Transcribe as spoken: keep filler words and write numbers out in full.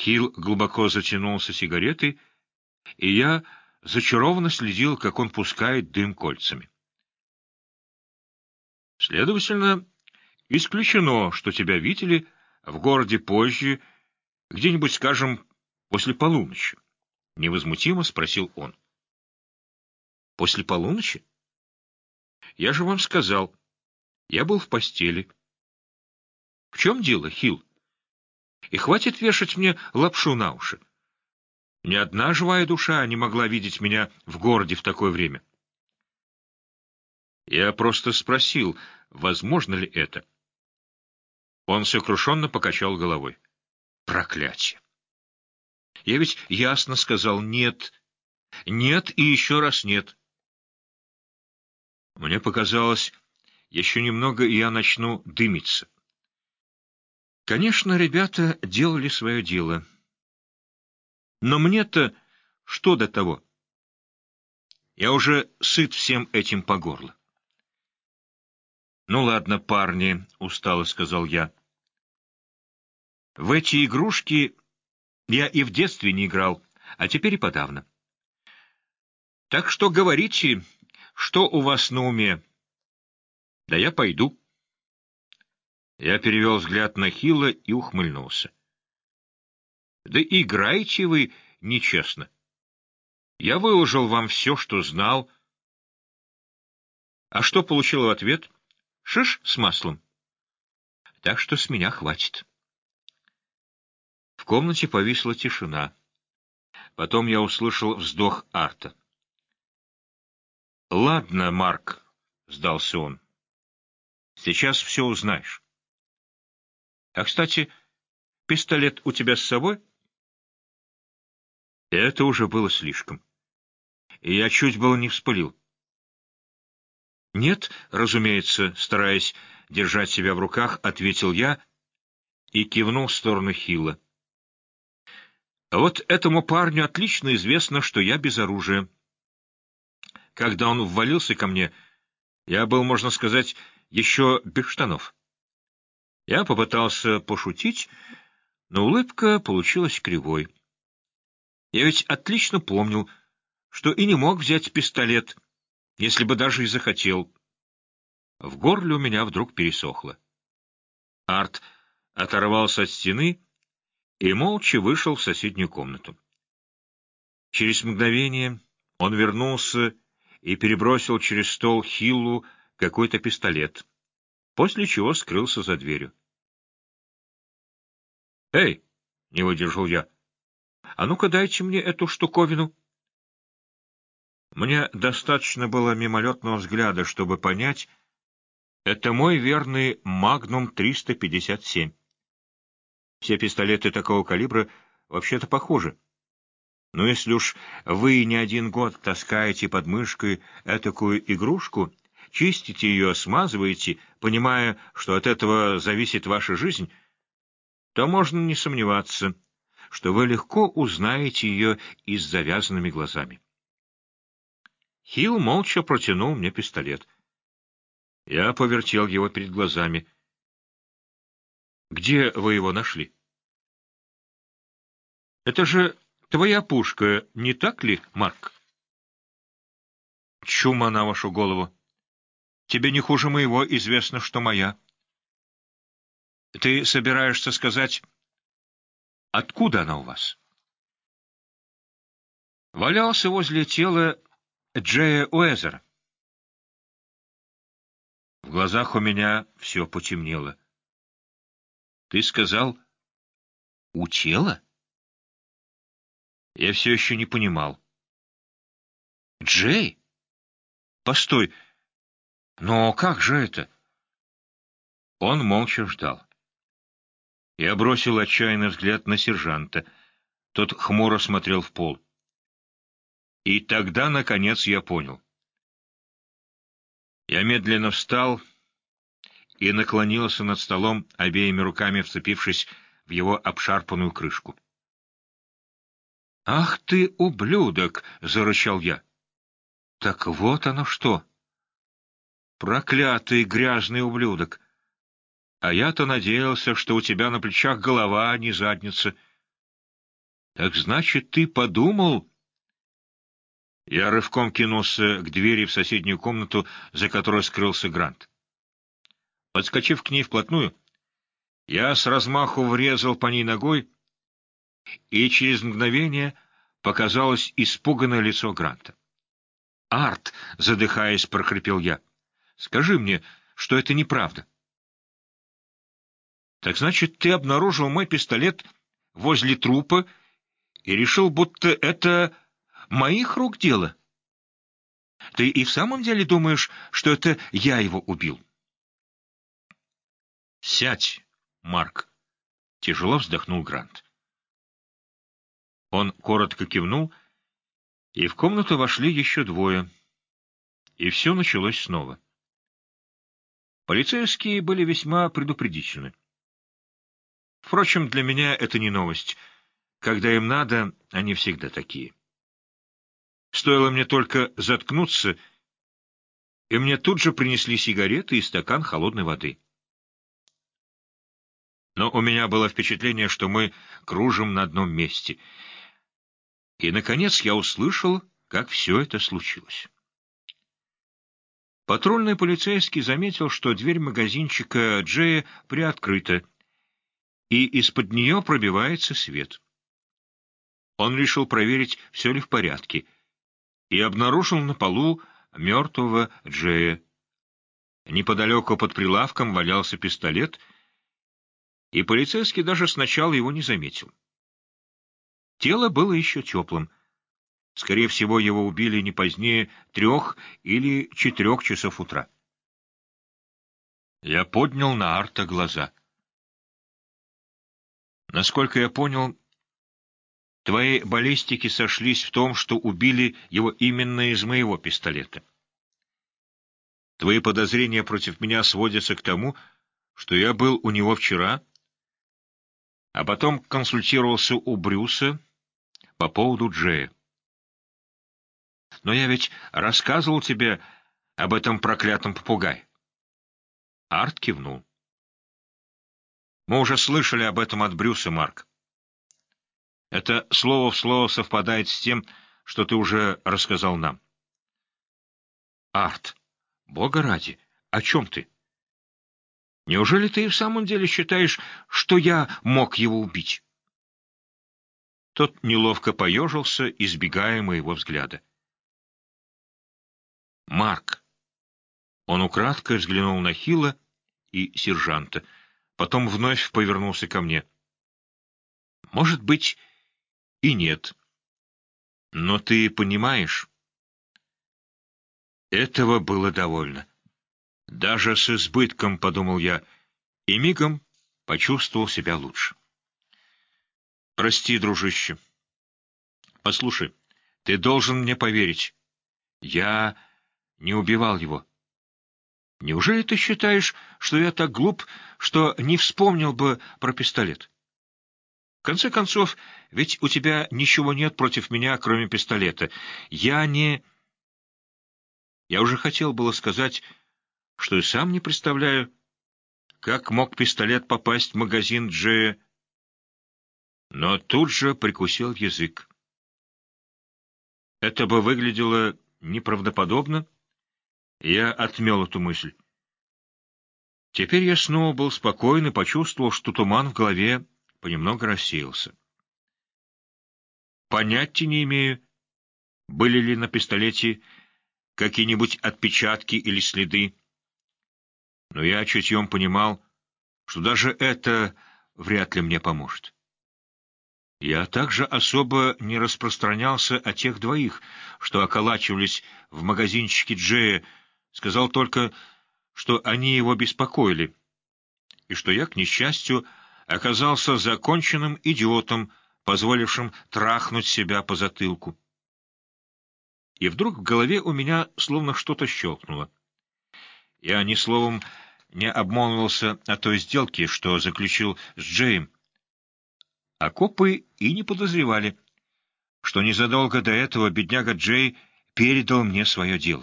Хилл глубоко затянулся сигаретой, и я зачарованно следил, как он пускает дым кольцами. Следовательно, исключено, что тебя видели в городе позже, где-нибудь, скажем, после полуночи. — невозмутимо спросил он. — После полуночи? Я же вам сказал. Я был в постели. — В чем дело, Хилл? И хватит вешать мне лапшу на уши. Ни одна живая душа не могла видеть меня в городе в такое время. Я просто спросил, возможно ли это. Он сокрушенно покачал головой. Проклятие! Я ведь ясно сказал «нет». Нет и еще раз нет. Мне показалось, еще немного, и я начну дымиться. Конечно, ребята делали свое дело. Но мне-то что до того? Я уже сыт всем этим по горло. — Ну ладно, парни, — устало сказал я. — В эти игрушки я и в детстве не играл, а теперь и подавно. Так что говорите, что у вас на уме. Да я пойду. Я перевел взгляд на Хилла и ухмыльнулся. Да играете вы нечестно. Я выложил вам все, что знал. А что получил в ответ? Шиш с маслом. Так что с меня хватит. В комнате повисла тишина. Потом я услышал вздох Арта. — Ладно, Марк, — сдался он. — Сейчас все узнаешь. — А, кстати, пистолет у тебя с собой? Это уже было слишком. И я чуть было не вспылил. — Нет, разумеется, стараясь держать себя в руках, ответил я и кивнул в сторону Хилла. А вот этому парню отлично известно, что я без оружия. Когда он ввалился ко мне, я был, можно сказать, еще без штанов. Я попытался пошутить, но улыбка получилась кривой. Я ведь отлично помнил, что и не мог взять пистолет, если бы даже и захотел. В горле у меня вдруг пересохло. Арт оторвался от стены и молча вышел в соседнюю комнату. Через мгновение он вернулся и перебросил через стол Хиллу какой-то пистолет, после чего скрылся за дверью. «Эй!» — не выдержал я. «А ну-ка дайте мне эту штуковину». Мне достаточно было мимолетного взгляда, чтобы понять, это мой верный «Магнум триста пятьдесят семь». Все пистолеты такого калибра вообще-то похожи. Но если уж вы не один год таскаете под мышкой этакую игрушку, чистите ее, смазываете, понимая, что от этого зависит ваша жизнь, то можно не сомневаться, что вы легко узнаете ее и с завязанными глазами. Хилл молча протянул мне пистолет. Я повертел его перед глазами. — Где вы его нашли? — Это же твоя пушка, не так ли, Марк? — Чума на вашу голову. Тебе не хуже моего известно, что моя. Ты собираешься сказать, откуда она у вас? Валялся возле тела Джея Уэзера. В глазах у меня все потемнело. Ты сказал, у тела? Я все еще не понимал. Джей? Постой, но как же это? Он молча ждал. Я бросил отчаянный взгляд на сержанта. Тот хмуро смотрел в пол. И тогда, наконец, я понял. Я медленно встал и наклонился над столом, обеими руками вцепившись в его обшарпанную крышку. — Ах ты, ублюдок! — зарычал я. — Так вот оно что! Проклятый грязный ублюдок! А я-то надеялся, что у тебя на плечах голова, а не задница. Так значит, ты подумал... Я рывком кинулся к двери в соседнюю комнату, за которой скрылся Грант. Подскочив к ней вплотную, я с размаху врезал по ней ногой, и через мгновение показалось испуганное лицо Гранта. «Арт!» — задыхаясь, прохрипел я. «Скажи мне, что это неправда». «Так значит, ты обнаружил мой пистолет возле трупа и решил, будто это моих рук дело? Ты и в самом деле думаешь, что это я его убил?» «Сядь, Марк!» — тяжело вздохнул Грант. Он коротко кивнул, и в комнату вошли еще двое. И все началось снова. Полицейские были весьма предупредительны. Впрочем, для меня это не новость. Когда им надо, они всегда такие. Стоило мне только заткнуться, и мне тут же принесли сигареты и стакан холодной воды. Но у меня было впечатление, что мы кружим на одном месте. И, наконец, я услышал, как все это случилось. Патрульный полицейский заметил, что дверь магазинчика Джея приоткрыта, и из-под нее пробивается свет. Он решил проверить, все ли в порядке, и обнаружил на полу мертвого Джея. Неподалеку под прилавком валялся пистолет, и полицейский даже сначала его не заметил. Тело было еще теплым. Скорее всего, его убили не позднее трех или четырех часов утра. Я поднял на Арта глаза. Насколько я понял, твои баллистики сошлись в том, что убили его именно из моего пистолета. Твои подозрения против меня сводятся к тому, что я был у него вчера, а потом консультировался у Брюса по поводу Джея. Но я ведь рассказывал тебе об этом проклятом попугае. Арт кивнул. Мы уже слышали об этом от Брюса, Марк. Это слово в слово совпадает с тем, что ты уже рассказал нам. Арт, Бога ради, о чем ты? Неужели ты и в самом деле считаешь, что я мог его убить? Тот неловко поежился, избегая моего взгляда. Марк. Он украдкой взглянул на Хилла и сержанта, потом вновь повернулся ко мне. Может быть, и нет. Но ты понимаешь, этого было довольно. Даже с избытком, подумал я, и мигом почувствовал себя лучше. Прости, дружище. Послушай, ты должен мне поверить. Я не убивал его. Неужели ты считаешь, что я так глуп, что не вспомнил бы про пистолет? В конце концов, ведь у тебя ничего нет против меня, кроме пистолета. Я не... Я уже хотел было сказать, что и сам не представляю, как мог пистолет попасть в магазин Джея, но тут же прикусил язык. Это бы выглядело неправдоподобно, и я отмел эту мысль. Теперь я снова был спокоен и почувствовал, что туман в голове понемногу рассеялся. Понятия не имею, были ли на пистолете какие-нибудь отпечатки или следы, но я чутьем понимал, что даже это вряд ли мне поможет. Я также особо не распространялся о тех двоих, что околачивались в магазинчике Джея, сказал только, что они его беспокоили, и что я, к несчастью, оказался законченным идиотом, позволившим трахнуть себя по затылку. И вдруг в голове у меня словно что-то щелкнуло. Я ни словом не обмолвился о той сделке, что заключил с Джеем. А копы и не подозревали, что незадолго до этого бедняга Джей передал мне свое дело.